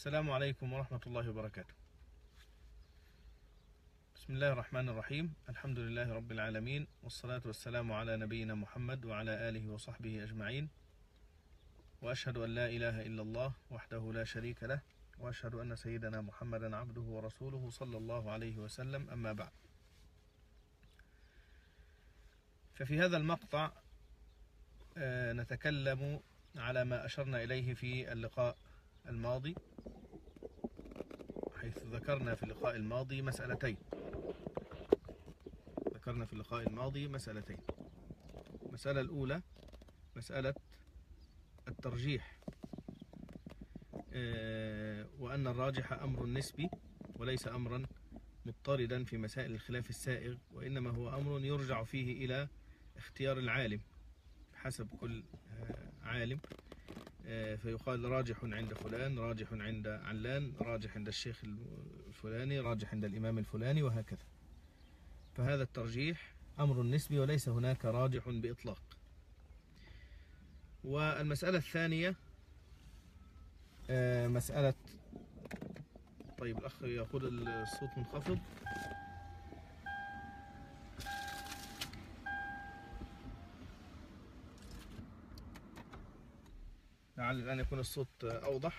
السلام عليكم ورحمة الله وبركاته. بسم الله الرحمن الرحيم. الحمد لله رب العالمين، والصلاة والسلام على نبينا محمد وعلى آله وصحبه أجمعين، وأشهد أن لا إله إلا الله وحده لا شريك له، وأشهد أن سيدنا محمدا عبده ورسوله صلى الله عليه وسلم. أما بعد، ففي هذا المقطع نتكلم على ما أشرنا إليه في اللقاء الماضي، حيث ذكرنا في اللقاء الماضي مسألتين. المسألة الأولى مسألة الترجيح، وأن الراجح أمر نسبي وليس أمرا مضطردا في مسائل الخلاف السائغ، وإنما هو أمر يرجع فيه إلى اختيار العالم حسب كل عالم، فيقال راجح عند فلان، راجح عند علان، راجح عند الشيخ الفلاني، راجح عند الإمام الفلاني، وهكذا. فهذا الترجيح أمر نسبي وليس هناك راجح بإطلاق. والمسألة الثانية مسألة، طيب الأخ يقول الصوت منخفض. لعل الآن يكون الصوت أوضح.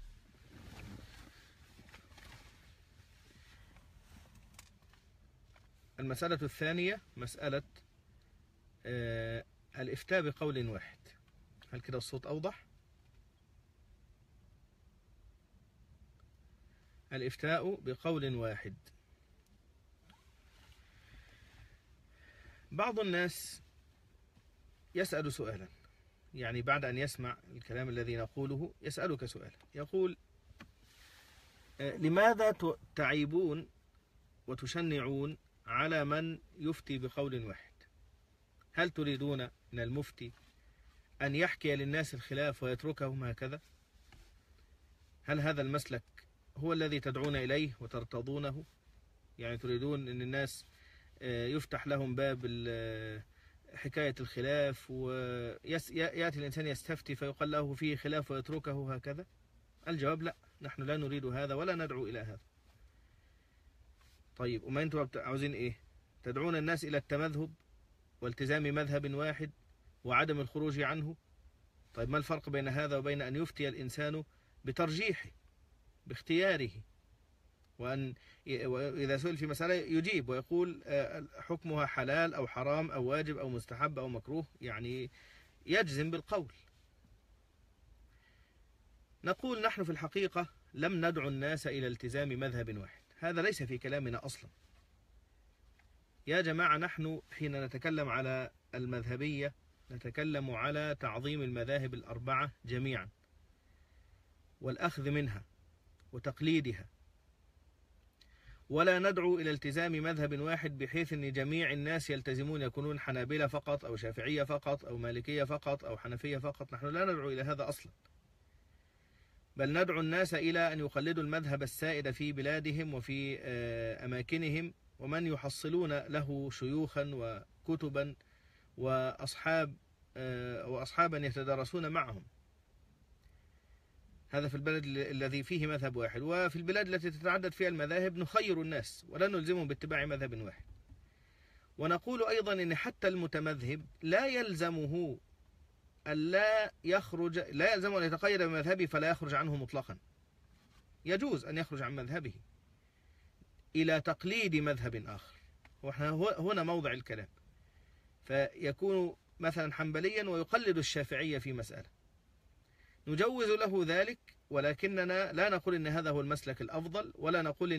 المسألة الثانية مسألة الإفتاء بقول واحد. هل كده الصوت أوضح؟ الإفتاء بقول واحد. بعض الناس يسأل سؤالا، يعني بعد أن يسمع الكلام الذي نقوله يسألك سؤالا، يقول: لماذا تعيبون وتشنعون على من يفتي بقول واحد؟ هل تريدون من المفتي أن يحكي للناس الخلاف ويتركهم هكذا؟ هل هذا المسلك هو الذي تدعون إليه وترتضونه؟ يعني تريدون أن الناس يفتح لهم باب حكاية الخلاف، ويأتي الإنسان يستفتي فيقال له فيه خلاف ويتركه هكذا؟ الجواب: لا، نحن لا نريد هذا ولا ندعو إلى هذا. طيب، وما أنتم عاوزين إيه؟ تدعون الناس إلى التمذهب والتزام مذهب واحد وعدم الخروج عنه. طيب، ما الفرق بين هذا وبين أن يفتي الإنسان بترجيحه باختياره، وإذا سئل في مسألة يجيب ويقول حكمها حلال أو حرام أو واجب أو مستحب أو مكروه، يعني يجزم بالقول. نقول نحن في الحقيقة لم ندعو الناس إلى التزام مذهب واحد، هذا ليس في كلامنا أصلا. يا جماعة، نحن حين نتكلم على المذهبية نتكلم على تعظيم المذاهب الأربعة جميعا، والأخذ منها وتقليدها، ولا ندعو إلى التزام مذهب واحد بحيث أن جميع الناس يلتزمون، يكونون حنابلة فقط أو شافعية فقط أو مالكية فقط أو حنفية فقط. نحن لا ندعو إلى هذا أصلا، بل ندعو الناس إلى أن يقلدوا المذهب السائد في بلادهم وفي أماكنهم، ومن يحصلون له شيوخا وكتبا وأصحابا يتدارسون معهم. هذا في البلد الذي فيه مذهب واحد، وفي البلاد التي تتعدد فيها المذاهب نخير الناس ولا نلزمهم باتباع مذهب واحد. ونقول أيضا أن حتى المتمذهب لا يلزمه أن يتقيد بمذهبه فلا يخرج عنه مطلقا. يجوز أن يخرج عن مذهبه إلى تقليد مذهب آخر، هنا موضع الكلام. فيكون مثلا حنبليا ويقلد الشافعية في مسألة، نجوز له ذلك، ولكننا لا نقول إن هذا هو المسلك الأفضل، ولا نقول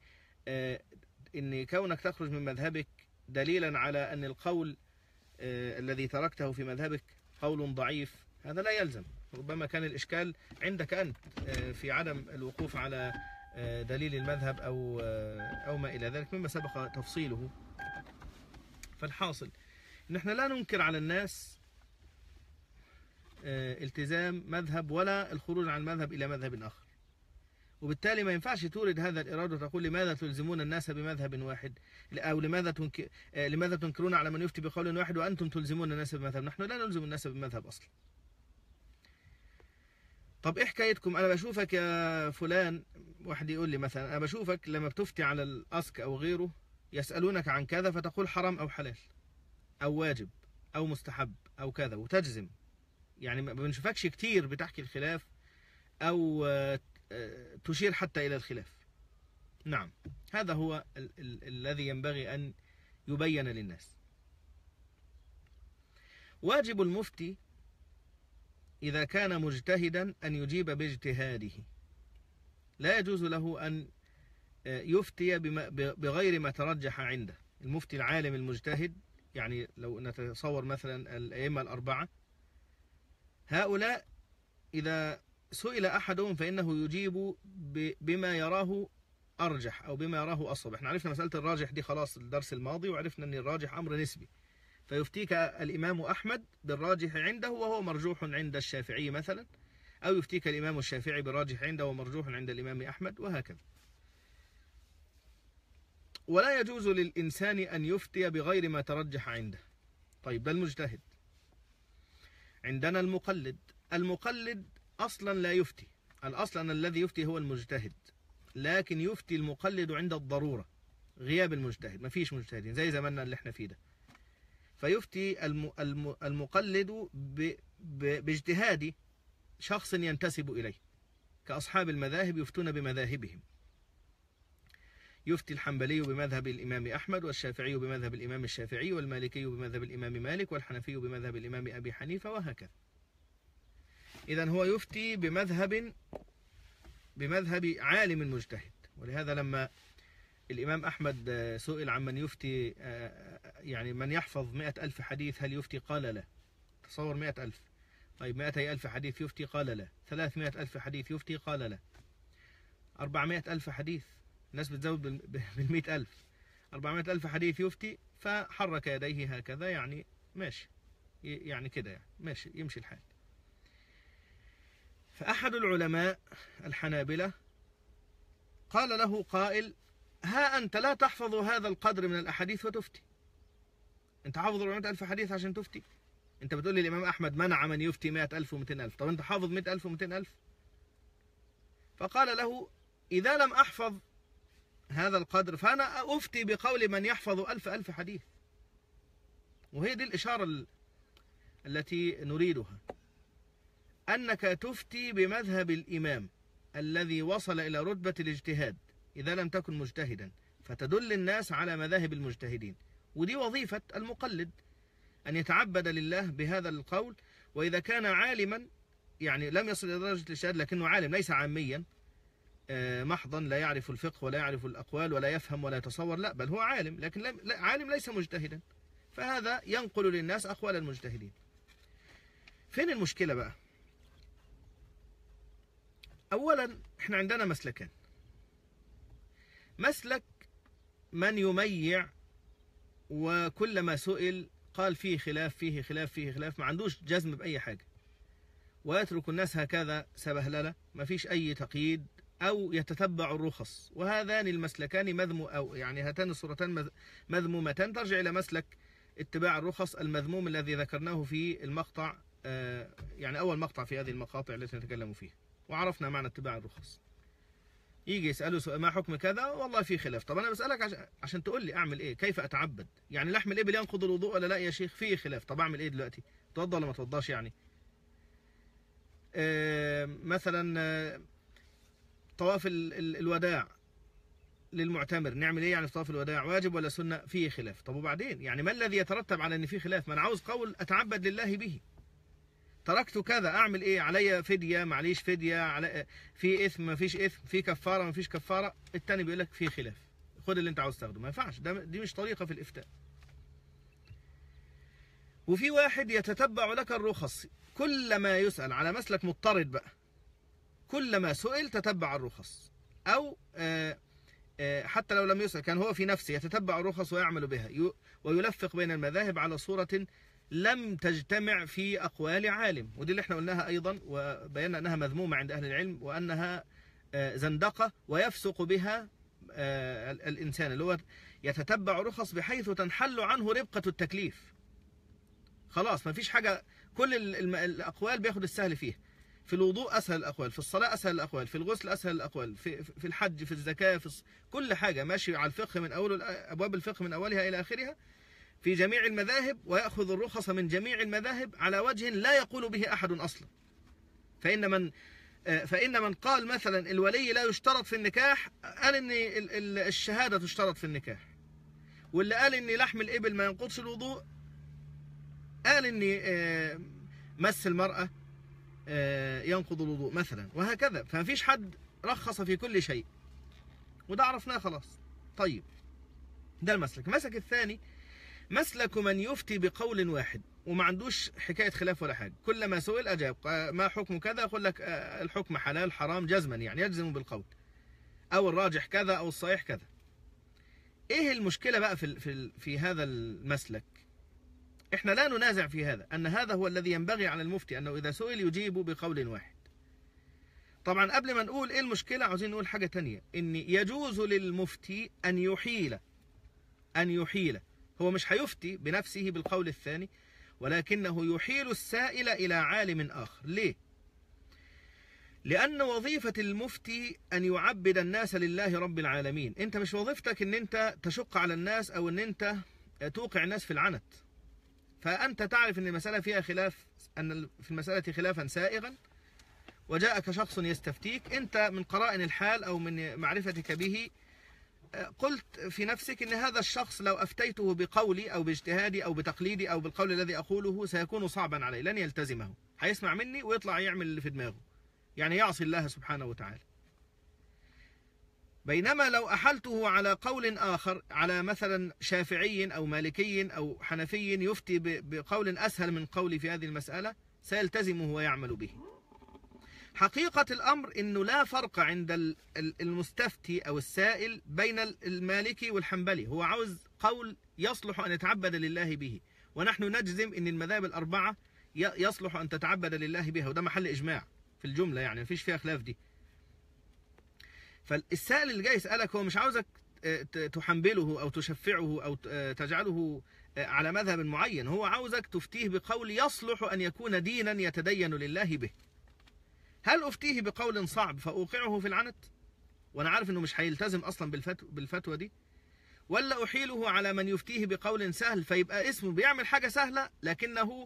إن كونك تخرج من مذهبك دليلا على أن القول الذي تركته في مذهبك قول ضعيف. هذا لا يلزم. ربما كان الإشكال عندك أنت في عدم الوقوف على دليل المذهب أو ما إلى ذلك مما سبق تفصيله. فالحاصل نحن لا ننكر على الناس التزام مذهب ولا الخروج عن مذهب إلى مذهب آخر، وبالتالي ما ينفعش تورد هذا الإرادة وتقول لماذا تلزمون الناس بمذهب واحد، أو لماذا تنكرون على من يفتي بقول واحد وأنتم تلزمون الناس بمذهب. نحن لا نلزم الناس بمذهب أصلا. طب ايه حكايتكم؟ انا بشوفك يا فلان، واحد يقول لي مثلا انا بشوفك لما بتفتي على الاسك او غيره يسألونك عن كذا فتقول حرام او حلال او واجب او مستحب او كذا وتجزم، يعني ما بنشوفكش كتير بتحكي الخلاف او تشير حتى الى الخلاف. نعم، هذا هو الذي ينبغي ان يبين للناس. واجب المفتي إذا كان مجتهدا أن يجيب باجتهاده، لا يجوز له أن يفتي بغير ما ترجح عنده. المفتي العالم المجتهد، يعني لو نتصور مثلا الأئمة الأربعة، هؤلاء إذا سئل أحدهم فإنه يجيب بما يراه أرجح أو بما يراه أصوب. احنا عرفنا مسألة الراجح دي خلاص الدرس الماضي، وعرفنا أن الراجح أمر نسبي، فيفتيك الإمام أحمد بالراجح عنده وهو مرجوح عند الشافعي مثلا، أو يفتيك الإمام الشافعي بالراجح عنده ومرجوح عند الإمام أحمد، وهكذا. ولا يجوز للإنسان أن يفتي بغير ما ترجح عنده. طيب ده المجتهد. عندنا المقلد. المقلد أصلا لا يفتي، الأصل أن الذي يفتي هو المجتهد، لكن يفتي المقلد عند الضرورة، غياب المجتهد، ما فيش مجتهدين زي زماننا اللي احنا فيه ده، فيفتي المقلد باجتهاد شخص ينتسب إليه، كأصحاب المذاهب يفتون بمذاهبهم. يفتي الحنبلي بمذهب الإمام أحمد، والشافعي بمذهب الإمام الشافعي، والمالكي بمذهب الإمام مالك، والحنفي بمذهب الإمام أبي حنيفة، وهكذا. إذن هو يفتي بمذهب عالم مجتهد. ولهذا لما الإمام أحمد سئل عن من يفتي، يعني من يحفظ 100,000 حديث هل يفتي؟ قال لا. تصور 100,000، طيب 200,000 حديث يفتي؟ قال لا. 300,000 حديث يفتي؟ قال لا. 400,000 حديث، الناس بتزود بال100,000، 400,000 حديث يفتي، فحرك يديه هكذا، يعني ماشي، يعني كده، يعني ماشي، يمشي الحال. فأحد العلماء الحنابلة قال له قائل: ها أنت لا تحفظ هذا القدر من الأحاديث وتفتي، أنت حافظ 400,000 حديث عشان تفتي؟ أنت بتقول لي الإمام أحمد منع من يفتي 100,000 و200,000، طب أنت حافظ 100,000 و200,000؟ فقال له: إذا لم أحفظ هذا القدر فأنا أفتي بقول من يحفظ 1,000 حديث. وهي دي الإشارة التي نريدها، أنك تفتي بمذهب الإمام الذي وصل إلى رتبة الاجتهاد إذا لم تكن مجتهدا، فتدل الناس على مذاهب المجتهدين. ودي وظيفة المقلد، أن يتعبد لله بهذا القول. وإذا كان عالما، يعني لم يصل إلى درجة الاجتهاد لكنه عالم، ليس عاميا محضا لا يعرف الفقه ولا يعرف الأقوال ولا يفهم ولا يتصور، لا، بل هو عالم لكن عالم ليس مجتهدا، فهذا ينقل للناس أقوال المجتهدين. فين المشكلة بقى؟ أولا احنا عندنا مسلكان: مسلك من يميع وكلما سئل قال فيه خلاف فيه خلاف فيه خلاف، ما عندوش جزم بأي حاجة، ويترك الناس هكذا سبهللة، ما فيش أي تقييد، أو يتتبع الرخص. وهذان المسلكان أو يعني هاتان الصورتان مذمومتان، ترجع إلى مسلك اتباع الرخص المذموم الذي ذكرناه في المقطع، يعني أول مقطع في هذه المقاطع التي نتكلم فيها، وعرفنا معنى اتباع الرخص. يجي يسأله سؤال: ما حكم كذا؟ والله في خلاف. طب أنا بسألك عشان تقول لي أعمل إيه، كيف أتعبد؟ يعني لحم الإبل ينقض الوضوء ولا لا يا شيخ؟ فيه خلاف، طب أعمل إيه دلوقتي؟ توضى ولا ما توضاش؟ يعني مثلا طواف الوداع للمعتمر، نعمل إيه يعني في طواف الوداع؟ واجب ولا سنة؟ فيه خلاف. طب وبعدين؟ يعني ما الذي يترتب على أن فيه خلاف؟ ما أنا عاوز قول أتعبد لله به. تركت كذا، أعمل إيه؟ علي فدية؟ معليش فدية؟ في إثم؟ ما فيش إثم؟ في كفارة؟ ما فيش كفارة؟ التاني بيقول لك في خلاف، خد اللي أنت عاوز تاخده. ما ينفعش، دي مش طريقة في الإفتاء. وفي واحد يتتبع لك الرخص، كلما يسأل على مسلك مضطرد بقى، كلما سئل تتبع الرخص، أو حتى لو لم يسأل كان هو في نفسه يتتبع الرخص ويعمل بها، ويلفق بين المذاهب على صورة لم تجتمع في أقوال عالم. ودي اللي احنا قلناها أيضا، وبينا أنها مذمومة عند أهل العلم، وأنها زندقة ويفسق بها الإنسان اللي هو يتتبع رخص بحيث تنحل عنه ربقة التكليف. خلاص ما فيش حاجة، كل الأقوال بياخد السهل فيها. في الوضوء أسهل الأقوال، في الصلاة أسهل الأقوال، في الغسل أسهل الأقوال، في الحج، في الزكاة، كل حاجة ماشي على الفقه من أول أبواب الفقه من أولها إلى آخرها في جميع المذاهب، ويأخذ الرخص من جميع المذاهب على وجه لا يقول به أحد أصلا. فإن من قال مثلا الولي لا يشترط في النكاح قال إن الشهادة تشترط في النكاح، واللي قال إن لحم الإبل ما ينقضش الوضوء قال إن مس المرأة ينقض الوضوء مثلا، وهكذا. فمفيش حد رخص في كل شيء، وده عرفناه خلاص. طيب ده المسلك الثاني مسلك من يفتي بقول واحد وما عندوش حكاية خلاف ولا حاجة، كلما سئل أجاب ما حكم كذا، يقول لك الحكم حلال حرام جزما، يعني يجزم بالقول، أو الراجح كذا أو الصحيح كذا. إيه المشكلة بقى في هذا المسلك؟ إحنا لا ننازع في هذا، أن هذا هو الذي ينبغي على المفتي، أنه إذا سئل يجيب بقول واحد. طبعا قبل ما نقول إيه المشكلة عاوزين نقول حاجة تانية، إن يجوز للمفتي أن يحيل. هو مش هيفتي بنفسه بالقول الثاني، ولكنه يحيل السائل إلى عالم آخر. ليه؟ لأن وظيفة المفتي أن يعبد الناس لله رب العالمين. أنت مش وظيفتك أن أنت تشق على الناس أو أن أنت توقع الناس في العنت. فأنت تعرف أن المسألة فيها خلاف، أن في المسألة خلافا سائغا، وجاءك شخص يستفتيك، أنت من قرائن الحال أو من معرفتك به قلت في نفسك أن هذا الشخص لو أفتيته بقولي أو باجتهادي أو بتقليدي أو بالقول الذي أقوله سيكون صعبا عليه، لن يلتزمه، هيسمع مني ويطلع يعمل اللي في دماغه، يعني يعصي الله سبحانه وتعالى. بينما لو أحلته على قول آخر، على مثلا شافعي أو مالكي أو حنفي يفتي بقول أسهل من قولي في هذه المسألة، سيلتزمه ويعمل به. حقيقة الأمر أنه لا فرق عند المستفتي أو السائل بين المالكي والحنبلي، هو عاوز قول يصلح أن يتعبد لله به، ونحن نجزم أن المذاهب الأربعة يصلح أن تتعبد لله بها، وده محل إجماع في الجملة، يعني مفيش فيها خلاف دي. فالسائل اللي جاي يسألك هو مش عاوزك تحنبله أو تشفعه أو تجعله على مذهب معين، هو عاوزك تفتيه بقول يصلح أن يكون دينا يتدين لله به. هل أفتيه بقول صعب فأوقعه في العنت وأنا عارف أنه مش هيلتزم أصلا بالفتوى دي، ولا أحيله على من يفتيه بقول سهل فيبقى اسمه بيعمل حاجة سهلة لكنه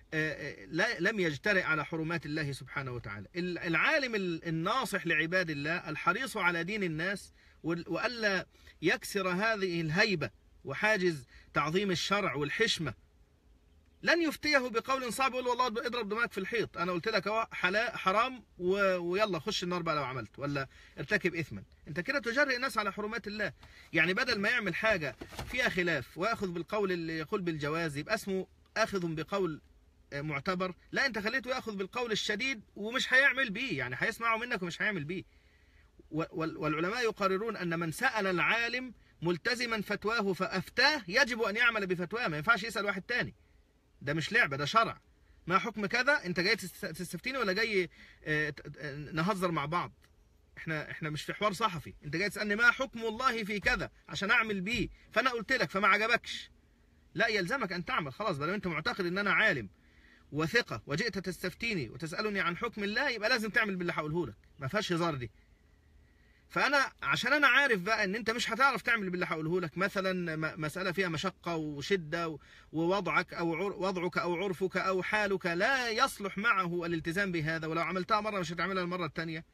لم يجترئ على حرمات الله سبحانه وتعالى. العالم الناصح لعباد الله الحريص على دين الناس وألا يكسر هذه الهيبة وحاجز تعظيم الشرع والحشمة لن يفتيه بقول صعب يقول والله اضرب دماغك في الحيط، أنا قلت لك اهو حرام ويلا خش النار بقى لو عملت، ولا ارتكب إثما. أنت كده تجرئ الناس على حرمات الله. يعني بدل ما يعمل حاجة فيها خلاف ويأخذ بالقول اللي يقول بالجواز يبقى اسمه آخذ بقول معتبر، لا أنت خليته يأخذ بالقول الشديد ومش هيعمل بيه، يعني هيسمعه منك ومش هيعمل بيه. والعلماء يقررون أن من سأل العالم ملتزما فتواه فأفتاه يجب أن يعمل بفتواه، ما ينفعش يسأل واحد تاني، ده مش لعبة، ده شرع. ما حكم كذا؟ انت جاي تستفتيني ولا جاي نهزر مع بعض؟ احنا مش في حوار صحفي، انت جاي تسألني ما حكم الله في كذا عشان اعمل بيه، فانا قلت لك فما عجبكش، لا يلزمك ان تعمل. خلاص بدل انت معتقد ان انا عالم وثقة وجئت تستفتيني وتسألني عن حكم الله يبقى لازم تعمل باللي هقوله لك، ما فيهاش هزار دي. فانا عشان انا عارف بقى ان انت مش هتعرف تعمل باللي هقوله لك، مثلا مسألة فيها مشقة وشدة ووضعك او عرفك او حالك لا يصلح معه الالتزام بهذا، ولو عملتها مرة مش هتعملها المرة الثانية،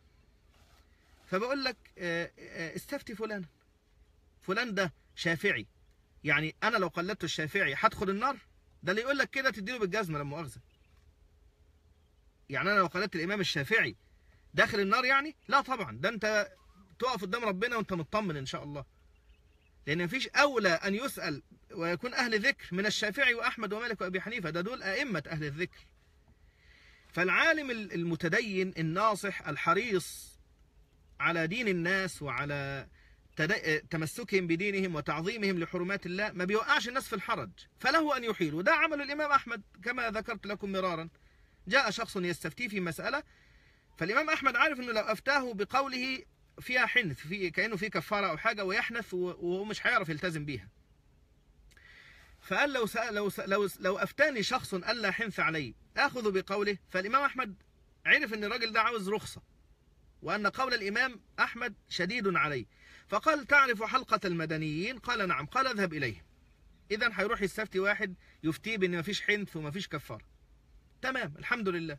فبقول لك استفتي فلان ده شافعي، يعني انا لو قلدت الشافعي هدخل النار؟ ده اللي يقول لك كده تديله بالجزمة لما مؤاخذة. يعني انا لو قلدت الامام الشافعي داخل النار يعني؟ لا طبعا، ده انت تقف قدام ربنا وانت مطمن ان شاء الله، لان مفيش اولى ان يسأل ويكون اهل ذكر من الشافعي واحمد ومالك وابي حنيفة، ده دول ائمة اهل الذكر. فالعالم المتدين الناصح الحريص على دين الناس وعلى تمسكهم بدينهم وتعظيمهم لحرمات الله ما بيوقعش الناس في الحرج، فله ان يحيل. وده عمل الامام احمد كما ذكرت لكم مرارا، جاء شخص يستفتي في مسألة، فالامام احمد عارف انه لو افتاه بقوله فيها حنث، كأنه في كفارة أو حاجة ويحنث وهو مش هيعرف يلتزم بيها، فقال لو أفتاني شخص ألا حنث عليه آخذ بقوله. فالإمام أحمد عرف ان الراجل ده عاوز رخصة، وأن قول الإمام أحمد شديد عليه، فقال: تعرف حلقة المدنيين؟ قال: نعم. قال: اذهب إليهم. إذن هيروح يستفتي واحد يفتيه بأن مفيش حنث ومفيش كفارة. تمام، الحمد لله.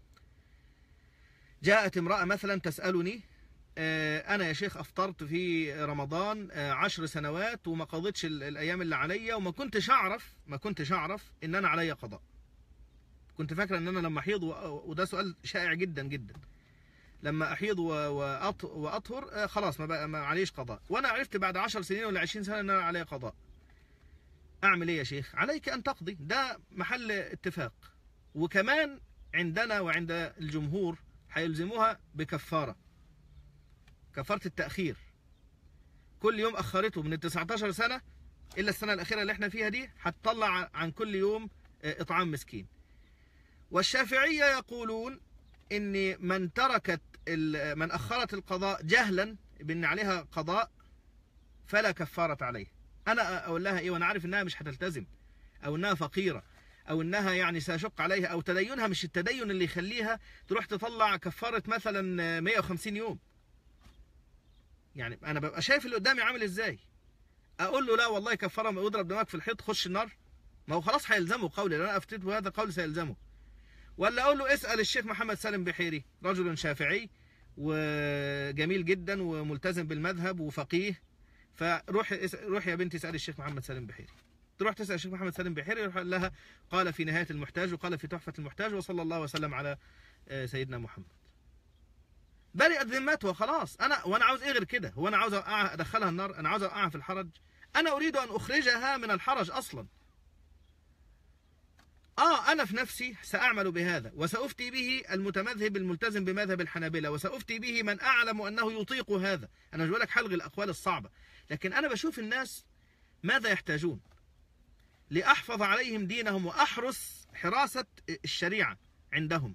جاءت امرأة مثلا تسألني: أنا يا شيخ أفطرت في رمضان 10 سنوات وما قضيتش الأيام اللي عليا، وما كنتش أعرف إن أنا عليا قضاء. كنت فاكرة إن أنا لما أحيض، وده سؤال شائع جدا جدا، لما أحيض وأطهر خلاص ما عليش قضاء، وأنا عرفت بعد 10 سنين ولا 20 سنة إن أنا علي قضاء. أعمل إيه يا شيخ؟ عليك أن تقضي، ده محل اتفاق. وكمان عندنا وعند الجمهور هيلزموها بكفارة، كفارة التأخير. كل يوم أخرته من 19 سنة إلا السنة الأخيرة اللي احنا فيها دي، هتطلع عن كل يوم إطعام مسكين. والشافعية يقولون إن من أخرت القضاء جهلا بأن عليها قضاء فلا كفارة عليه. أنا أقول لها إيه وأنا عارف إنها مش هتلتزم، أو إنها فقيرة، أو إنها يعني سيشق عليها، أو تدينها مش التدين اللي يخليها تروح تطلع كفارة مثلا 150 يوم. يعني أنا ببقى شايف اللي قدامي عامل إزاي. أقول له لا والله كفارة ما يضرب دماغك في الحيط خش النار، ما هو خلاص هيلزمه قولي، لأن أنا أفتيت بهذا القول سيلزمه. ولا أقول له اسأل الشيخ محمد سالم بحيري، رجل شافعي وجميل جدا وملتزم بالمذهب وفقيه، فروح يا بنتي اسأل الشيخ محمد سالم بحيري. تروح تسأل الشيخ محمد سالم بحيري، يروح لها قال في نهاية المحتاج وقال في تحفة المحتاج وصلى الله وسلم على سيدنا محمد. برئت ذمته وخلاص. وانا عاوز ايه غير كده؟ هو انا عاوز ادخلها النار؟ انا عاوز اوقعها في الحرج؟ انا اريد ان اخرجها من الحرج اصلا. أنا في نفسي سأعمل بهذا، وسأفتي به المتمذهب الملتزم بمذهب الحنابلة، وسأفتي به من أعلم أنه يطيق هذا. أنا مش بقول لك حلغ الأقوال الصعبة، لكن أنا بشوف الناس ماذا يحتاجون لأحفظ عليهم دينهم وأحرس حراسة الشريعة عندهم.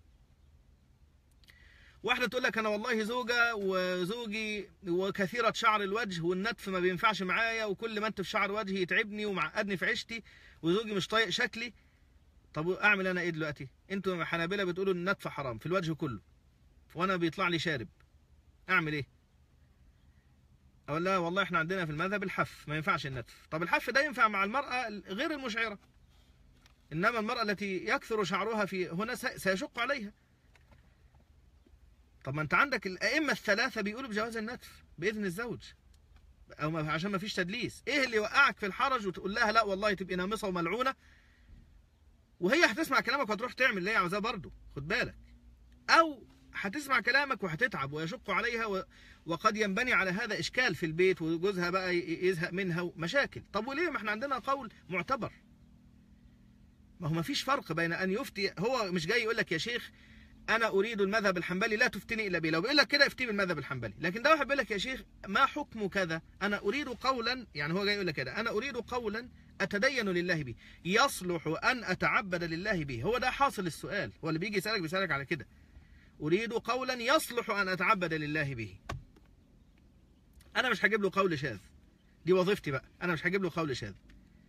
واحدة تقول لك أنا والله زوجة وزوجي وكثيرة شعر الوجه والنتف ما بينفعش معايا، وكل ما انتف شعر وجهي يتعبني ومعقدني في عيشتي، وزوجي مش طايق شكلي. طب اعمل انا ايه دلوقتي؟ انتوا حنابلة بتقولوا ان النتف حرام في الوجه كله، وانا بيطلع لي شارب، اعمل ايه؟ اقول لا والله احنا عندنا في المذهب الحف، ما ينفعش النتف. طب الحف ده ينفع مع المرأة غير المشعرة، انما المرأة التي يكثر شعرها في هنا سيشق عليها. طب ما انت عندك الائمة الثلاثة بيقولوا بجواز النتف باذن الزوج، او عشان ما فيش تدليس. ايه اللي يوقعك في الحرج وتقول لها لا والله تبقي نامصة وملعونة، وهي هتسمع كلامك وهتروح تعمل اللي هي عاوزاه برضه، خد بالك. او هتسمع كلامك وهتتعب ويشق عليها وقد ينبني على هذا اشكال في البيت، وجوزها بقى يزهق منها ومشاكل. طب وليه؟ ما احنا عندنا قول معتبر. ما هو ما فيش فرق بين ان يفتي، هو مش جاي يقول لك يا شيخ انا اريد المذهب الحنبلي لا تفتني الا به، لو بيقول لك كده افتي بالمذهب الحنبلي. لكن ده واحد بيقول لك يا شيخ ما حكم كذا، انا اريد قولا، يعني هو جاي يقول لك كده انا اريد قولا اتدين لله به، يصلح ان اتعبد لله به. هو ده حاصل السؤال، هو اللي بيجي يسالك بيسالك على كده، اريد قولا يصلح ان اتعبد لله به. انا مش هجيب له قول شاذ، دي وظيفتي بقى، انا مش هجيب له قول شاذ.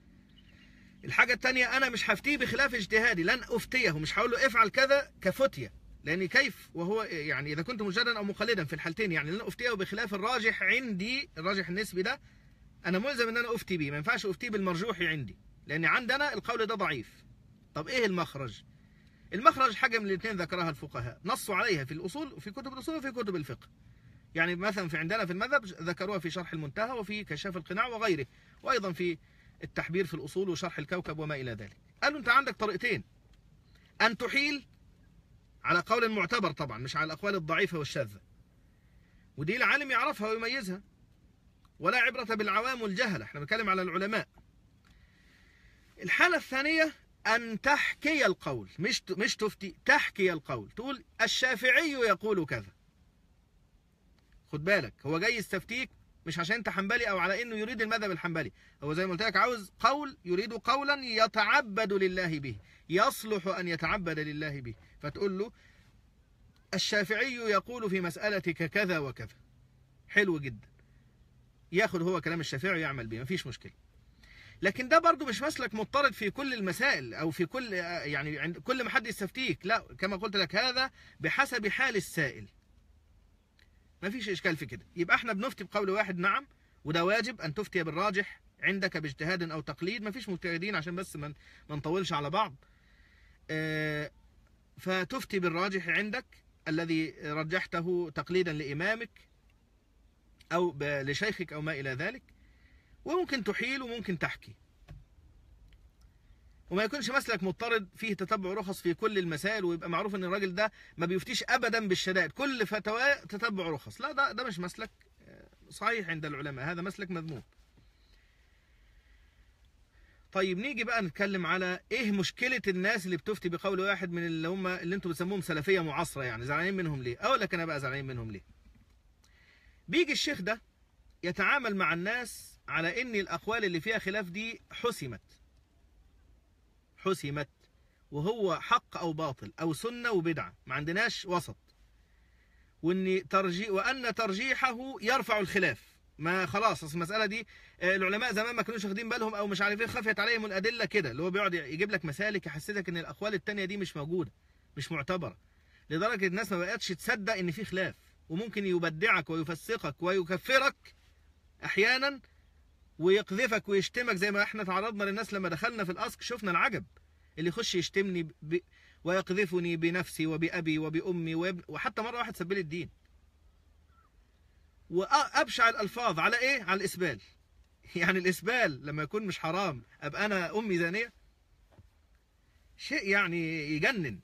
الحاجه الثانيه، انا مش هفتيه بخلاف اجتهادي، لن افتيه، مش هقول له افعل كذا كفتيه، لان كيف وهو يعني اذا كنت مجردا او مقلدا في الحالتين، يعني لن افتيه بخلاف الراجح عندي، الراجح النسبي ده انا ملزم ان انا افتي بيه، ما ينفعش افتي بالمرجوح عندي، لان عندنا القول ده ضعيف. طب ايه المخرج؟ المخرج حاجه من الاثنين ذكرها الفقهاء، نصوا عليها في الاصول وفي كتب الاصول وفي كتب الفقه. يعني مثلا في عندنا في المذهب ذكروها في شرح المنتهى وفي كشاف القناع وغيره، وايضا في التحبير في الاصول وشرح الكوكب وما الى ذلك. قالوا انت عندك طريقتين، ان تحيل على قول معتبر طبعا، مش على الاقوال الضعيفه والشاذه، ودي العالم يعرفها ويميزها، ولا عبرة بالعوام والجهلة، احنا بنتكلم على العلماء. الحالة الثانية أن تحكي القول، مش تفتي، تحكي القول، تقول الشافعي يقول كذا. خد بالك، هو جاي يستفتيك مش عشان انت حنبلي او على انه يريد المذهب الحنبلي، هو زي ما قلت لك عاوز قول، يريد قولا يتعبد لله به، يصلح ان يتعبد لله به، فتقول له الشافعي يقول في مسألتك كذا وكذا. حلو جدا، ياخد هو كلام الشافعي ويعمل به، مفيش مشكلة. لكن ده برضو مش مسلك مضطرد في كل المسائل او في كل يعني عند كل ما حد يستفتيك، لا، كما قلت لك هذا بحسب حال السائل، ما فيش اشكال في كده. يبقى احنا بنفتي بقول واحد، نعم، وده واجب ان تفتي بالراجح عندك باجتهاد او تقليد، ما فيش مجتهدين عشان بس ما نطولش على بعض. فتفتي بالراجح عندك الذي رجحته تقليدا لامامك او لشيخك او ما الى ذلك، وممكن تحيل وممكن تحكي، وما يكونش مسلك مضطرد فيه تتبع رخص في كل المسائل، ويبقى معروف ان الراجل ده ما بيفتيش ابدا بالشدائد، كل فتوى تتبع رخص، لا، ده مش مسلك صحيح عند العلماء، هذا مسلك مذموم. طيب نيجي بقى نتكلم على ايه مشكلة الناس اللي بتفتي بقول واحد من اللي هم اللي انتم بتسموهم سلفية معاصرة، يعني زعلانين منهم ليه؟ اقول لك انا بقى زعلانين منهم ليه. بيجي الشيخ ده يتعامل مع الناس على ان الاقوال اللي فيها خلاف دي حسمت، وهو حق او باطل او سنة وبدعة، ما عندناش وسط، وان ترجيحه يرفع الخلاف. ما خلاص، اصل المسألة دي العلماء زمان ما كانوش واخدين بالهم او مش عارف ايه، خفيت عليهم الادلة كده، اللي هو بيقعد يجيب لك مسالك يحسسك ان الاقوال التانية دي مش موجودة، مش معتبرة، لدرجة الناس ما بقتش تصدق ان في خلاف، وممكن يبدعك ويفسقك ويكفرك احيانا ويقذفك ويشتمك، زي ما احنا تعرضنا للناس لما دخلنا في الاسك، شفنا العجب، اللي يخش يشتمني ويقذفني بنفسي وبأبي وبأمي وحتى مرة واحد سب لي الدين، وأبشع الألفاظ على إيه؟ على الإسبال. يعني الإسبال لما يكون مش حرام أبقى أنا أمي زانية؟ شيء يعني يجنن.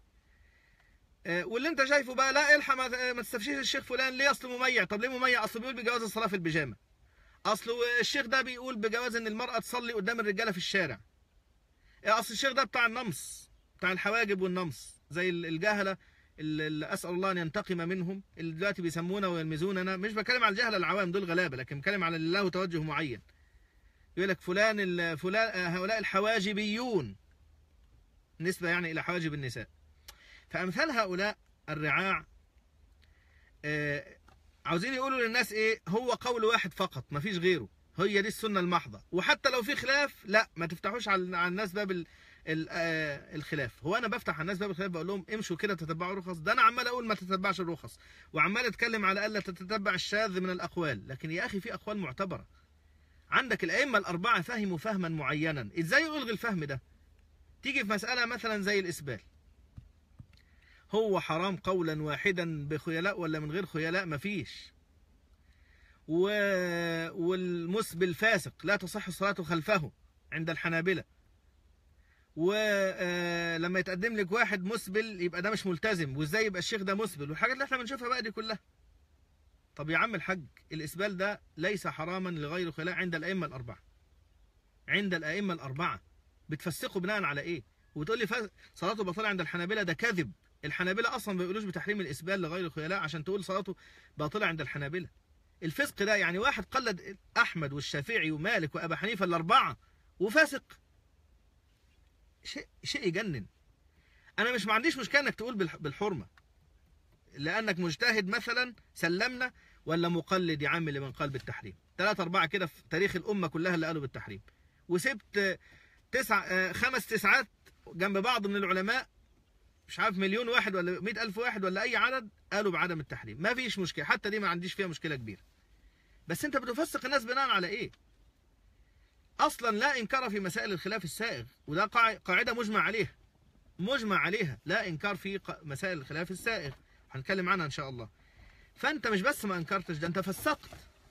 واللي أنت شايفه بقى، لا الحق ما تستفشيش الشيخ فلان ليه؟ أصله مميع. طب ليه مميع؟ أصله بيقول بجواز الصلاة في البيجامة، أصله الشيخ ده بيقول بجواز إن المرأة تصلي قدام الرجالة في الشارع، أصل الشيخ ده بتاع النمص، بتاع الحواجب والنمص، زي الجهلة اللي أسأل الله أن ينتقم منهم، اللي دلوقتي بيسمونا ويلمزوننا. مش بتكلم على الجهلة العوام، دول غلابة، لكن بتكلم على اللي له توجه معين. يقول لك فلان هؤلاء الحواجبيون، نسبة يعني إلى حواجب النساء. فأمثال هؤلاء الرعاع عاوزين يقولوا للناس إيه؟ هو قول واحد فقط، ما فيش غيره، هي دي السنة المحضة، وحتى لو في خلاف لا ما تفتحوش على الناس باب الخلاف. هو انا بفتح على الناس باب الخلاف بقول لهم امشوا كده تتبعوا رخص؟ ده انا عمال اقول ما تتبعش الرخص، وعمال اتكلم على الا تتبع الشاذ من الاقوال، لكن يا اخي في اقوال معتبرة. عندك الائمة الاربعة فهموا فهما معينا، ازاي الغي الفهم ده؟ تيجي في مسألة مثلا زي الاسبال، هو حرام قولا واحدا بخيلاء ولا من غير خيلاء؟ مفيش. والمسبل فاسق لا تصح الصلاة خلفه عند الحنابلة. ولما يتقدم لك واحد مسبل يبقى ده مش ملتزم، وازاي يبقى الشيخ ده مسبل، والحاجات اللي احنا بنشوفها بقى دي كلها. طب يا عم الحاج، الاسبال ده ليس حراما لغير خلاء عند الائمة الاربعة، عند الائمة الاربعة. بتفسقوا بناء على ايه؟ وتقول لي صلاته باطلة عند الحنابلة؟ ده كذب. الحنابلة اصلا ما بيقولوش بتحريم الاسبال لغير خلاء عشان تقول صلاته باطلة عند الحنابلة. الفسق ده يعني واحد قلد احمد والشافعي ومالك وابا حنيفة الاربعة وفاسق، شيء يجنن. انا مش ما عنديش مشكله انك تقول بالحرمه لانك مجتهد مثلا، سلمنا، ولا مقلد يا عم لمن قال بالتحريم. 3 4 كده في تاريخ الامه كلها اللي قالوا بالتحريم، وسبت 5 9 جنب بعض من العلماء، مش عارف 1,000,000 واحد ولا 100,000 واحد ولا اي عدد قالوا بعدم التحريم. ما فيش مشكله، حتى دي ما عنديش فيها مشكله كبيره. بس انت بتفسق الناس بناء على ايه؟ اصلا لا انكار في مسائل الخلاف السائغ، وده قاعده مجمع عليها، لا انكار في مسائل الخلاف السائغ، هنتكلم عنها ان شاء الله. فانت مش بس ما انكرتش، ده انت فسقت.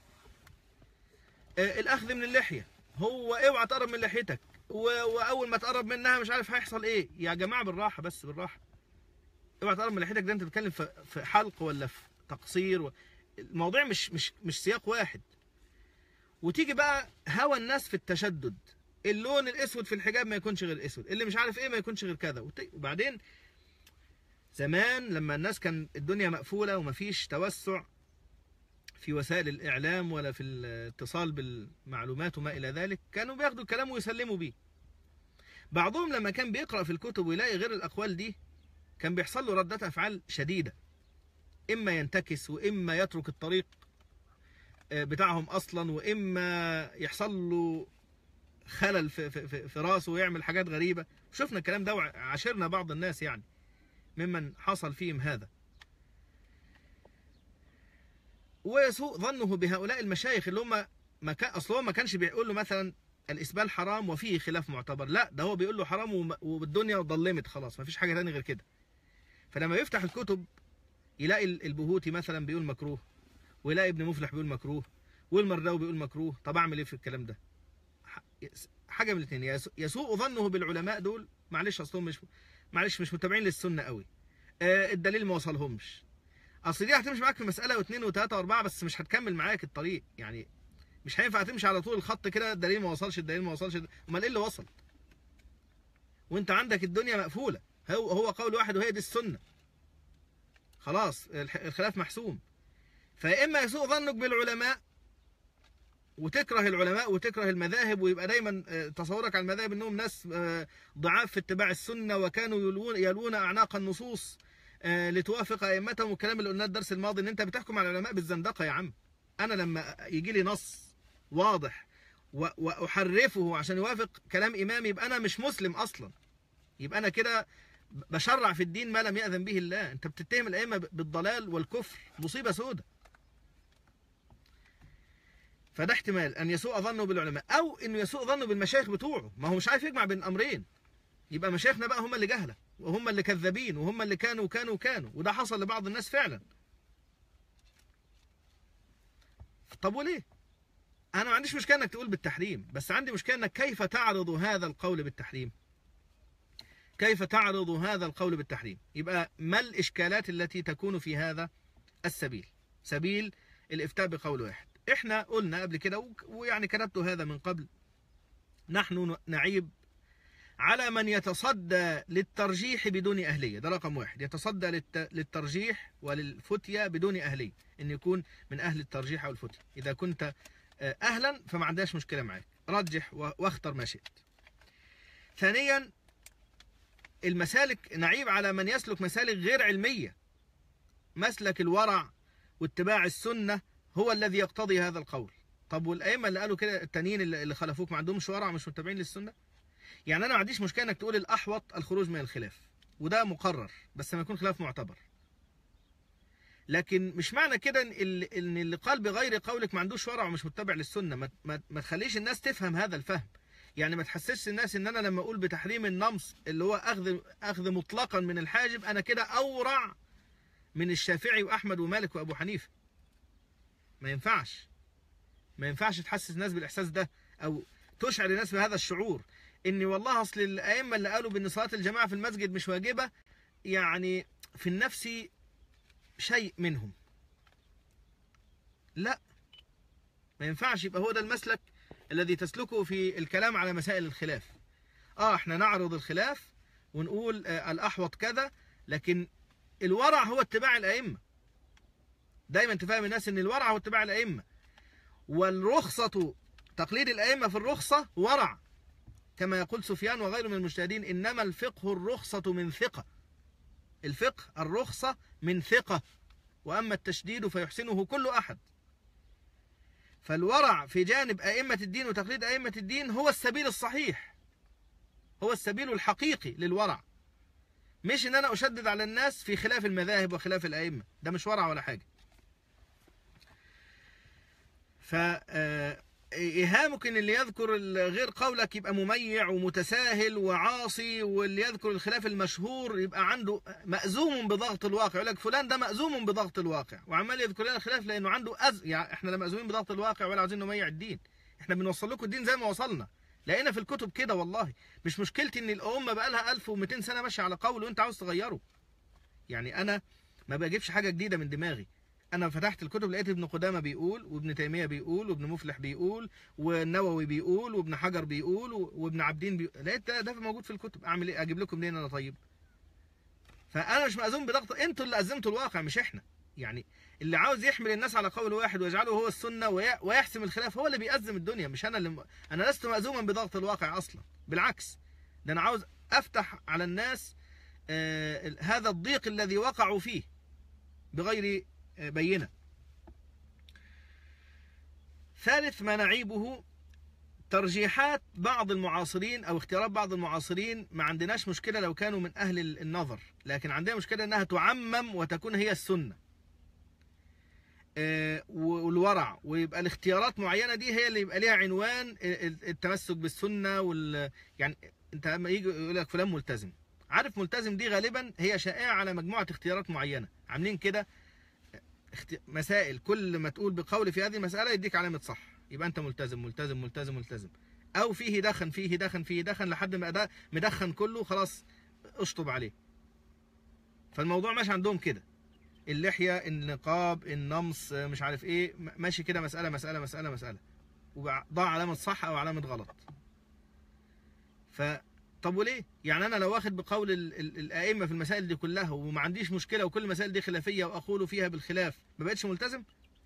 الاخذ من اللحيه، هو اوعى تقرب من لحيتك، واول ما تقرب منها مش عارف هيحصل ايه. يا جماعه بالراحه، بس بالراحه، اوعى تقرب من لحيتك. ده انت بتتكلم في حلق ولا في تقصير، الموضوع مش سياق واحد. وتيجي بقى هوى الناس في التشدد، اللون الاسود في الحجاب ما يكونش غير اسود، اللي مش عارف ايه ما يكونش غير كذا. وبعدين زمان لما الناس كان الدنيا مقفولة ومفيش توسع في وسائل الإعلام ولا في الاتصال بالمعلومات وما إلى ذلك، كانوا بياخدوا الكلام ويسلموا بيه. بعضهم لما كان بيقرأ في الكتب ويلاقي غير الأقوال دي، كان بيحصل له ردة أفعال شديدة، إما ينتكس، وإما يترك الطريق بتاعهم أصلا، وإما يحصل له خلل في راسه ويعمل حاجات غريبة. شفنا الكلام ده وعاشرنا بعض الناس يعني ممن حصل فيهم هذا. ويسوء ظنه بهؤلاء المشايخ اللي هم أصل هو ما كانش بيقول له مثلا الإسبال حرام وفيه خلاف معتبر، لا ده هو بيقول له حرام والدنيا ضلمت خلاص ما فيش حاجة تاني غير كده. فلما يفتح الكتب يلاقي البهوتي مثلا بيقول مكروه، ويلاقي ابن مفلح بيقول مكروه، والمرداوي بيقول مكروه. طب أعمل إيه في الكلام ده؟ حاجة من الاثنين، يسوء ظنه بالعلماء دول، معلش أصلهم مش متابعين للسنة قوي، الدليل ما وصلهمش، اصل دي هتمشي معاك في مساله واثنين وثلاثه واربعه بس مش هتكمل معاك الطريق، يعني مش هينفع تمشي على طول الخط كده الدليل ما وصلش الدليل ما وصلش، امال ايه اللي وصل؟ وانت عندك الدنيا مقفوله، هو قول واحد وهي دي السنه، خلاص الخلاف محسوم. فاما يسوء ظنك بالعلماء وتكره العلماء وتكره المذاهب، ويبقى دايما تصورك على المذاهب انهم ناس ضعاف في اتباع السنه وكانوا يلوون اعناق النصوص لتوافق ائمتهم، والكلام اللي قلناه الدرس الماضي ان انت بتحكم على العلماء بالزندقه يا عم. انا لما يجي لي نص واضح واحرفه عشان يوافق كلام امامي يبقى انا مش مسلم اصلا، يبقى انا كده بشرع في الدين ما لم يأذن به الله. انت بتتهم الائمه بالضلال والكفر، مصيبه سودة. فده احتمال ان يسوء ظنه بالعلماء، او انه يسوء ظنه بالمشايخ بتوعه، ما هو مش عارف يجمع بين الامرين. يبقى مشايخنا بقى هم اللي جهله وهم اللي كذابين وهم اللي كانوا، وده حصل لبعض الناس فعلا. طب وليه؟ انا ما عنديش مشكله انك تقول بالتحريم، بس عندي مشكله انك كيف تعرض هذا القول بالتحريم؟ كيف تعرض هذا القول بالتحريم؟ يبقى ما الاشكالات التي تكون في هذا السبيل؟ سبيل الافتاء بقول واحد. احنا قلنا قبل كده ويعني كتبت هذا من قبل، نحن نعيب على من يتصدى للترجيح بدون أهلية. ده رقم واحد، يتصدى للترجيح وللفتية بدون أهلية، إن يكون من أهل الترجيح أو الفتية. إذا كنت أهلا فما عندهاش مشكلة معاك، رجح واختر ما شئت. ثانيا المسالك، نعيب على من يسلك مسالك غير علمية. مسلك الورع واتباع السنة هو الذي يقتضي هذا القول. طب والأئمة اللي قالوا كده التانيين اللي خلفوك ما عندهمش ورع، مش متبعين للسنة؟ يعني أنا ما عنديش مشكلة إنك تقول الأحوط الخروج من الخلاف، وده مقرر بس ما يكون خلاف معتبر. لكن مش معنى كده إن اللي قال بغير قولك ما عندوش ورع ومش متبع للسنة. ما تخليش الناس تفهم هذا الفهم. يعني ما تحسسش الناس إن أنا لما أقول بتحريم النمص اللي هو أخذ مطلقا من الحاجب أنا كده أورع من الشافعي وأحمد ومالك وأبو حنيفة. ما ينفعش تحسس الناس بالإحساس ده، أو تشعر الناس بهذا الشعور إن والله أصل الأئمة اللي قالوا بأن صلاة الجماعة في المسجد مش واجبة يعني في النفس شيء منهم. لا، ما ينفعش يبقى هو ده المسلك الذي تسلكه في الكلام على مسائل الخلاف. احنا نعرض الخلاف ونقول الأحوط كذا، لكن الورع هو اتباع الأئمة. دايما تفهم الناس ان الورع هو اتباع الأئمة، والرخصة تقليد الأئمة في الرخصة ورع، كما يقول سفيان وغيره من المجتهدين إنما الفقه الرخصة من ثقة. الفقه الرخصة من ثقة، وأما التشديد فيحسنه كل أحد. فالورع في جانب أئمة الدين وتقليد أئمة الدين هو السبيل الصحيح، هو السبيل الحقيقي للورع، مش إن أنا أشدد على الناس في خلاف المذاهب وخلاف الأئمة. ده مش ورع ولا حاجة. إيهامك إن اللي يذكر غير قولك يبقى مميع ومتساهل وعاصي، واللي يذكر الخلاف المشهور يبقى عنده مأزوم بضغط الواقع. يقول لك فلان ده مأزوم بضغط الواقع وعمال يذكر لنا الخلاف لأنه عنده يعني إحنا لا مأزومين بضغط الواقع ولا عايزين نميع الدين. إحنا بنوصل لكم الدين زي ما وصلنا، لقينا في الكتب كده. والله مش مشكلتي إن الأمة بقى لها 1200 سنة ماشية على قول وأنت عاوز تغيره. يعني أنا ما بجيبش حاجة جديدة من دماغي. أنا فتحت الكتب لقيت ابن قدامة بيقول، وابن تيمية بيقول، وابن مفلح بيقول، والنووي بيقول، وابن حجر بيقول، وابن عبدين بيقول. لقيت ده موجود في الكتب. أعمل إيه؟ أجيب لكم منين أنا؟ طيب فأنا مش مأزوم بضغط، أنتوا اللي أزمتوا الواقع مش إحنا. يعني اللي عاوز يحمل الناس على قول واحد ويجعله هو السنة ويحسم الخلاف هو اللي بيأزم الدنيا، مش أنا أنا لست مأزوما بضغط الواقع أصلا، بالعكس ده أنا عاوز أفتح على الناس هذا الضيق الذي وقعوا فيه بغير بينة. ثالث ما نعيبه ترجيحات بعض المعاصرين أو اختيارات بعض المعاصرين ما عندناش مشكلة لو كانوا من أهل النظر، لكن عندنا مشكلة أنها تعمم وتكون هي السنة والورع، ويبقى الاختيارات معينة دي هي اللي يبقى ليها عنوان التمسك بالسنة يعني انت لما يجي يقول لك فلان ملتزم، عارف ملتزم دي غالبا هي شائعة على مجموعة اختيارات معينة، عاملين كده مسائل كل ما تقول بقول في هذه المسألة يديك علامة صح، يبقى انت ملتزم ملتزم ملتزم ملتزم، او فيه دخن فيه دخن فيه دخن لحد ما ده مدخن كله خلاص اشطب عليه. فالموضوع ماشي عندهم كده، اللحية النقاب النمص مش عارف ايه، ماشي كده مسألة مسألة مسألة مسألة، وضع علامة صح او علامة غلط. طب وليه؟ يعني انا لو واخد بقول الائمة في المسائل دي كلها وما عنديش مشكلة وكل المسائل دي خلافية واقول فيها بالخلاف، ما بقتش ملتزم؟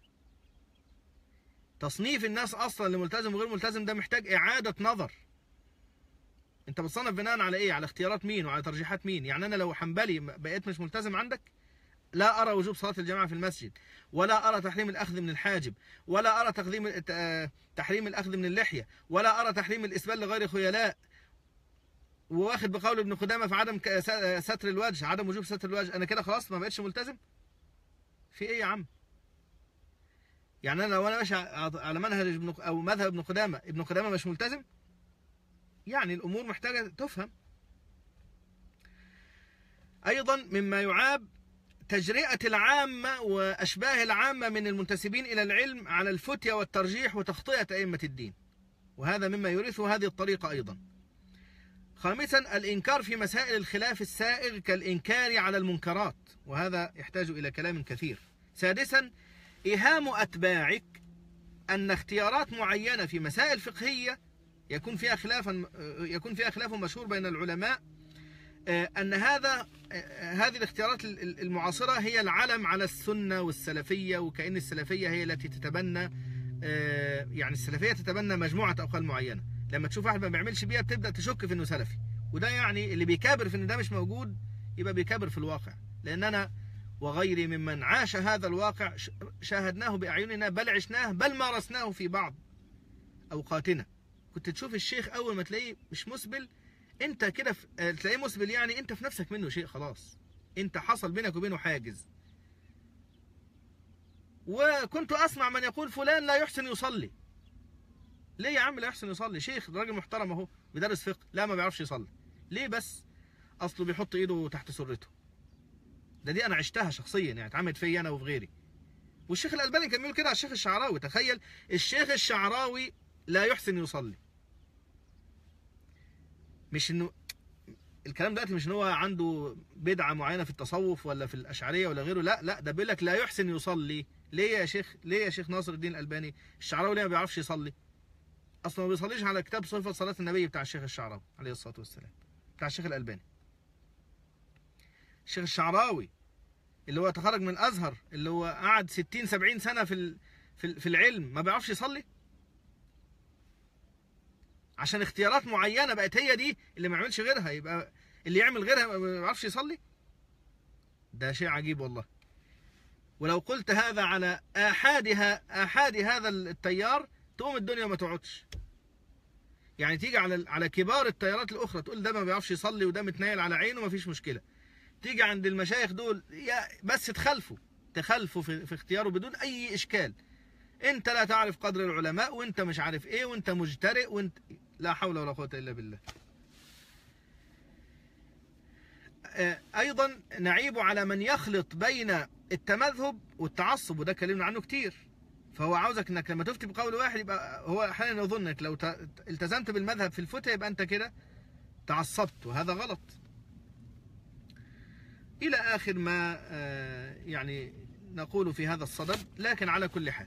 تصنيف الناس اصلا لملتزم وغير ملتزم ده محتاج اعادة نظر. انت بتصنف بناء على ايه؟ على اختيارات مين وعلى ترجيحات مين؟ يعني انا لو حنبلي بقيت مش ملتزم عندك؟ لا أرى وجوب صلاة الجماعة في المسجد، ولا أرى تحريم الأخذ من الحاجب، ولا أرى تحريم الأخذ من اللحية، ولا أرى تحريم الإسبال لغير خيلاء، وواخد بقول ابن قدامة في عدم ستر الوجه، عدم وجوب ستر الوجه، أنا كده خلاص ما بقتش ملتزم؟ في إيه يا عم؟ يعني أنا لو أنا ماشي على منهج أو مذهب ابن قدامة مش ملتزم؟ يعني الأمور محتاجة تفهم. أيضا مما يعاب تجرئة العامة وأشباه العامة من المنتسبين إلى العلم على الفتية والترجيح وتخطئة أئمة الدين، وهذا مما يورثه هذه الطريقة أيضا. خامسا الإنكار في مسائل الخلاف السائغ كالإنكار على المنكرات، وهذا يحتاج إلى كلام كثير. سادسا إيهام أتباعك أن اختيارات معينة في مسائل فقهية يكون فيها خلاف مشهور بين العلماء، أن هذه الاختيارات المعاصرة هي العلم على السنة والسلفية، وكأن السلفية هي التي تتبنى يعني السلفية تتبنى مجموعة أقوال معينة، لما تشوف واحد ما بيعملش بيها بتبدأ تشك في إنه سلفي، وده يعني اللي بيكابر في إن ده مش موجود يبقى بيكابر في الواقع، لأننا وغيري ممن عاش هذا الواقع شاهدناه بأعيننا، بل عشناه، بل مارسناه في بعض أوقاتنا. كنت تشوف الشيخ أول ما تلاقيه مش مسبل انت كده تلاقيه مسبل، يعني انت في نفسك منه شيء، خلاص انت حصل بينك وبينه حاجز. وكنت اسمع من يقول فلان لا يحسن يصلي. ليه يا عم لا يحسن يصلي؟ شيخ راجل محترم اهو بيدرس فقه، لا ما بيعرفش يصلي. ليه بس؟ اصله بيحط ايده تحت سرته. دي انا عشتها شخصيا، يعني اتعملت فيا انا وفي غيري. والشيخ الألباني كان بيقول كده على الشيخ الشعراوي، تخيل الشيخ الشعراوي لا يحسن يصلي. مش انه الكلام دلوقتي مش ان هو عنده بدعه معينه في التصوف ولا في الاشعريه ولا غيره، لا ده بيقول لك لا يحسن يصلي. ليه يا شيخ؟ ليه يا شيخ ناصر الدين الألباني الشعراوي ليه ما بيعرفش يصلي؟ اصلا ما بيصليش على كتاب صفة صلاة النبي بتاع الشيخ الشعراوي عليه الصلاة والسلام، بتاع الشيخ الألباني. الشيخ الشعراوي اللي هو تخرج من الازهر، اللي هو قعد 60-70 سنة في العلم، ما بيعرفش يصلي عشان اختيارات معينة بقت هي دي اللي ما يعملش غيرها، يبقى اللي يعمل غيرها ما بيعرفش يصلي. ده شيء عجيب والله. ولو قلت هذا على آحاد هذا التيار تقوم الدنيا ما تقعدش. يعني تيجي على كبار التيارات الأخرى تقول ده ما بيعرفش يصلي وده متنايل على عينه ما فيش مشكلة. تيجي عند المشايخ دول بس تخلفوا في اختياره بدون أي إشكال. أنت لا تعرف قدر العلماء، وأنت مش عارف إيه، وأنت مجترئ، وأنت لا حول ولا قوة إلا بالله. أيضا نعيب على من يخلط بين التمذهب والتعصب، وده كلمنا عنه كتير. فهو عاوزك انك لما تفتي بقول واحد يبقى هو احيانا يظن انك لو التزمت بالمذهب في الفتية يبقى انت كده تعصبت، وهذا غلط. الى اخر ما يعني نقول في هذا الصدد. لكن على كل حال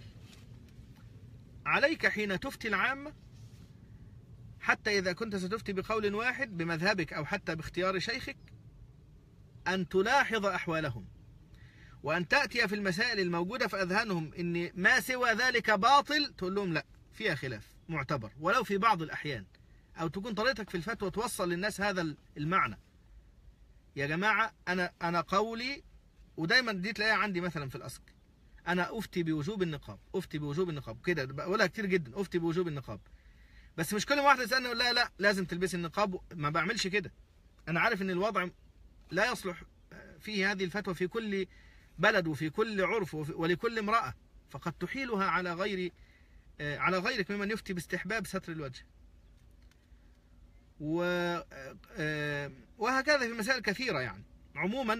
عليك حين تفتي العامة، حتى اذا كنت ستفتي بقول واحد بمذهبك او حتى باختيار شيخك، ان تلاحظ احوالهم، وأن تأتي في المسائل الموجودة في أذهانهم إن ما سوى ذلك باطل، تقول لهم لا فيها خلاف معتبر ولو في بعض الأحيان، أو تكون طريقتك في الفتوى توصل للناس هذا المعنى. يا جماعة أنا قولي، ودايما دي تلاقيها عندي مثلا في الأسك، أنا أفتي بوجوب النقاب، أفتي بوجوب النقاب كده بقولها كتير جدا، أفتي بوجوب النقاب. بس مش كل ما واحده تسالني اقول لها لا لازم تلبسي النقاب، ما بعملش كده. انا عارف ان الوضع لا يصلح فيه هذه الفتوى في كل بلد وفي كل عرف ولكل امراه، فقد تحيلها على غيرك ممن يفتي باستحباب ستر الوجه. وهكذا في مسائل كثيره. يعني عموما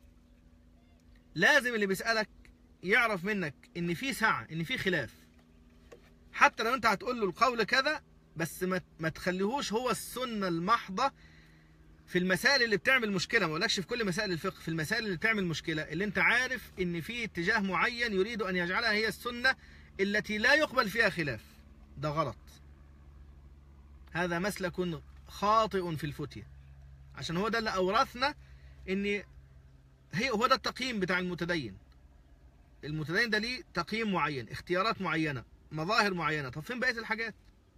لازم اللي بيسالك يعرف منك ان في سعه، ان في خلاف، حتى لو انت هتقول له القول كذا، بس ما تخليهوش هو السنه المحضه في المسائل اللي بتعمل مشكله. ما اقولكش في كل مسائل الفقه، في المسائل اللي بتعمل مشكله، اللي انت عارف ان في اتجاه معين يريد ان يجعلها هي السنه التي لا يقبل فيها خلاف. ده غلط، هذا مسلك خاطئ في الفتية، عشان هو ده اللي اورثنا ان هو ده التقييم بتاع المتدين. المتدين ده ليه تقييم معين، اختيارات معينه، مظاهر معينه. طب فين بقيه الحاجات؟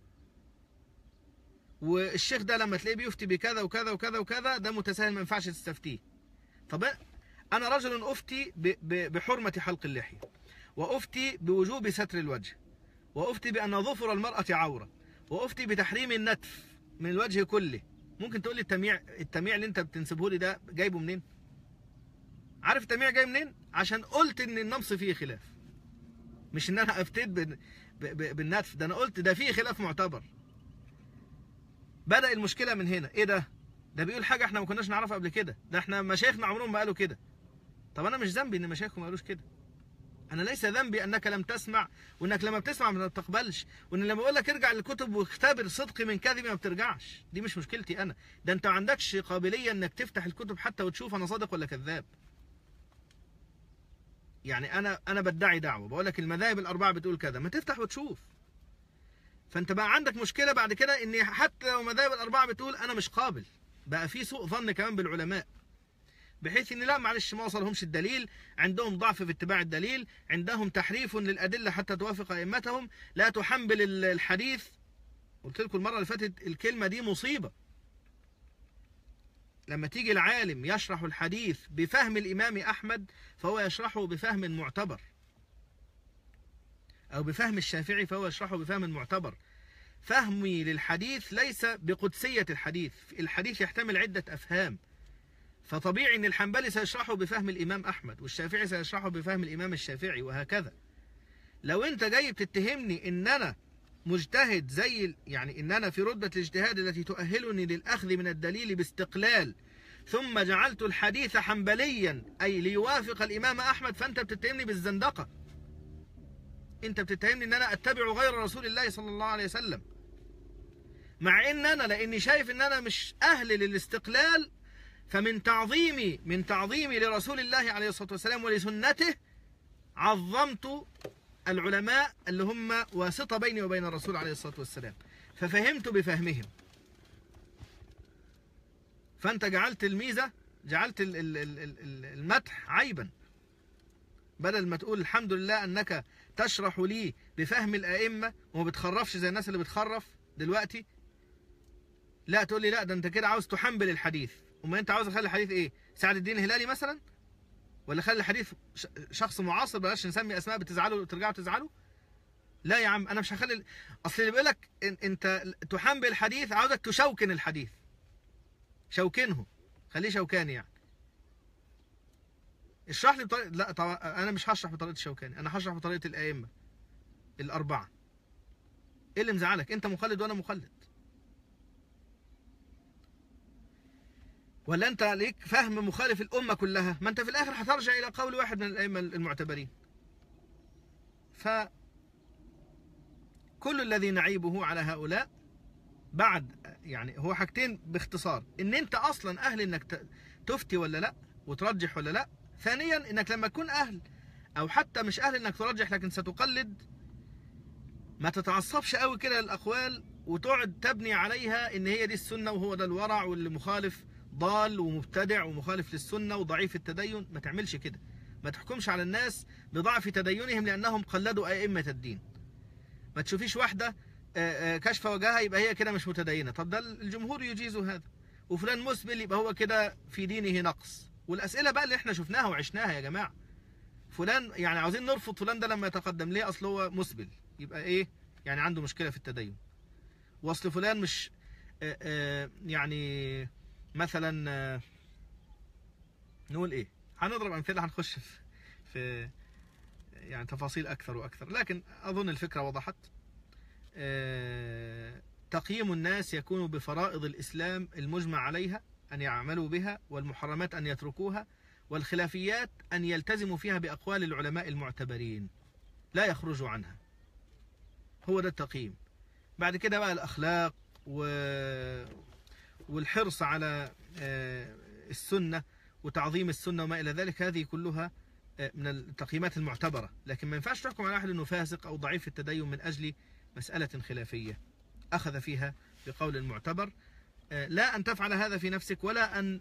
والشيخ ده لما تلاقيه بيفتي بكذا وكذا وكذا وكذا، ده متساهل ما ينفعش تستفتيه. طب انا رجل افتي بحرمه حلق اللحيه، وافتي بوجوب ستر الوجه، وافتي بان ظفر المراه عوره، وافتي بتحريم النتف من الوجه كله. ممكن تقول لي التمييع اللي انت بتنسبه لي ده جايبه منين؟ عارف التمييع جاي منين؟ عشان قلت ان النمص فيه خلاف، مش ان انا افتيت بالنتف. ده انا قلت ده فيه خلاف معتبر. بدأ المشكلة من هنا. ايه ده بيقول حاجة احنا ما كناش نعرفها قبل كده، ده احنا مشايخنا عمرهم ما قالوا كده. طب انا مش ذنبي ان مشايخكم ما قالوش كده. انا ليس ذنبي انك لم تسمع، وانك لما بتسمع ما بتقبلش، وان لما بقول لك ارجع للكتب واختبر صدقي من كذبي ما بترجعش. دي مش مشكلتي انا، ده انت ما عندكش قابلية انك تفتح الكتب حتى وتشوف انا صادق ولا كذاب. يعني انا بدعي دعوة، بقول لك المذاهب الاربعة بتقول كذا، ما تفتح وتشوف. فانت بقى عندك مشكله بعد كده ان حتى لو المذاهب الاربعه بتقول انا مش قابل، بقى في سوء ظن كمان بالعلماء، بحيث ان لا معلش ما وصلهمش الدليل، عندهم ضعف في اتباع الدليل، عندهم تحريف للادله حتى توافق ائمتهم، لا تحنبل الحديث. قلت لكم المره اللي فاتت الكلمه دي مصيبه. لما تيجي العالم يشرح الحديث بفهم الامام احمد فهو يشرحه بفهم معتبر، او بفهم الشافعي فهو يشرحه بفهم معتبر. فهمي للحديث ليس بقدسية الحديث، الحديث يحتمل عدة أفهام، فطبيعي أن الحنبلي سيشرحه بفهم الإمام أحمد، والشافعي سيشرحه بفهم الإمام الشافعي، وهكذا. لو أنت جاي بتتهمني أن أنا مجتهد يعني أن أنا في رتبة الاجتهاد التي تؤهلني للأخذ من الدليل باستقلال، ثم جعلت الحديث حنبليا أي ليوافق الإمام أحمد، فأنت بتتهمني بالزندقة. أنت بتتهمني أن أنا أتبع غير رسول الله صلى الله عليه وسلم، مع ان انا لاني شايف ان انا مش اهل للاستقلال، فمن تعظيمي لرسول الله عليه الصلاة والسلام ولسنته عظمت العلماء اللي هم واسطة بيني وبين الرسول عليه الصلاة والسلام، ففهمت بفهمهم. فانت جعلت الميزة، جعلت المدح عيبا، بدل ما تقول الحمد لله انك تشرح لي بفهم الائمة وما بتخرفش زي الناس اللي بتخرف دلوقتي، لا تقول لي لا ده انت كده عاوز تحنبل الحديث. وما انت عاوز اخلي الحديث ايه؟ سعد الدين الهلالي مثلا؟ ولا خلي الحديث شخص معاصر؟ بلاش نسمي اسماء بتزعلوا ترجعوا تزعلوا. لا يا عم انا مش هخلي. اصل اللي بيقول لك انت تحنبل الحديث عاوزك تشوكن الحديث، شوكنه، خليه شوكاني يعني. اشرح لي بطريقه. لا طبعا انا مش هشرح بطريقه الشوكاني، انا هشرح بطريقه الائمه الاربعه. ايه اللي مزعلك؟ انت مخلد وانا مخلد، ولا انت ليك فهم مخالف الامه كلها؟ ما انت في الاخر هترجع الى قول واحد من الائمه المعتبرين. فكل الذي نعيبه على هؤلاء بعد يعني هو حاجتين باختصار: ان انت اصلا اهل انك تفتي ولا لا وترجح ولا لا. ثانيا انك لما تكون اهل او حتى مش اهل انك ترجح لكن ستقلد، ما تتعصبش قوي كده للاقوال وتقعد تبني عليها ان هي دي السنه وهو ده الورع، واللي مخالف ضال ومبتدع ومخالف للسنه وضعيف التدين. ما تعملش كده، ما تحكمش على الناس بضعف تدينهم لانهم قلدوا ائمه الدين. ما تشوفيش واحده كشف وجهها يبقى هي كده مش متدينه. طب ده الجمهور يجيز هذا، وفلان مسبل يبقى هو كده في دينه نقص. والاسئله بقى اللي احنا شفناها وعشناها يا جماعه، فلان يعني عاوزين نرفض فلان ده لما يتقدم ليه؟ اصل هو مسبل، يبقى ايه يعني؟ عنده مشكله في التدين. وأصل فلان مش يعني مثلا نقول إيه، هنضرب أمثلة، هنخش في يعني تفاصيل أكثر وأكثر، لكن أظن الفكرة وضحت. تقييم الناس يكون بفرائض الإسلام المجمع عليها أن يعملوا بها، والمحرمات أن يتركوها، والخلافيات أن يلتزموا فيها بأقوال العلماء المعتبرين لا يخرجوا عنها. هو ده التقييم. بعد كده بقى الأخلاق والحرص على السنة وتعظيم السنة وما إلى ذلك، هذه كلها من التقييمات المعتبرة. لكن ما ينفعش تحكم على أحد أنه فاسق أو ضعيف التدين من أجل مسألة خلافية أخذ فيها بقول معتبر. لا أن تفعل هذا في نفسك، ولا أن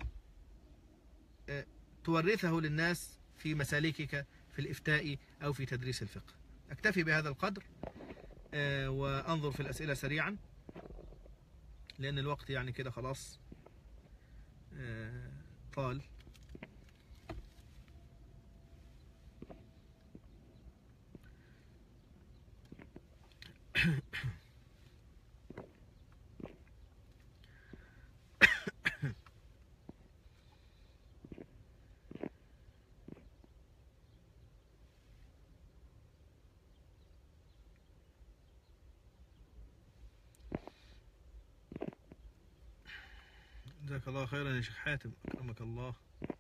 تورثه للناس في مسالكك في الإفتاء أو في تدريس الفقه. أكتفي بهذا القدر وأنظر في الأسئلة سريعا، لأن الوقت يعني كده خلاص طال. جزاك الله خيرا يا شيخ حاتم، أكرمك الله.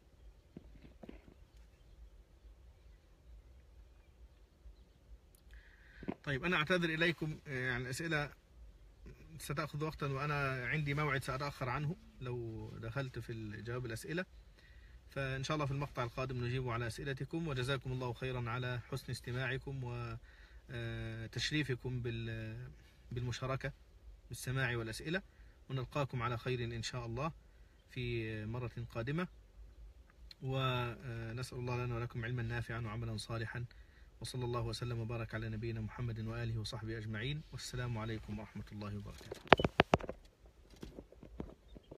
طيب أنا أعتذر إليكم، يعني الأسئلة ستأخذ وقتا وأنا عندي موعد سأتأخر عنه لو دخلت في جواب الأسئلة، فإن شاء الله في المقطع القادم نجيب على أسئلتكم. وجزاكم الله خيرا على حسن استماعكم وتشريفكم بالمشاركة بالسماع والأسئلة، ونلقاكم على خير إن شاء الله في مرة قادمة، ونسأل الله لنا ولكم علما نافعا وعملا صالحا، وصلى الله وسلم وبارك على نبينا محمد وآله وصحبه أجمعين، والسلام عليكم ورحمة الله وبركاته.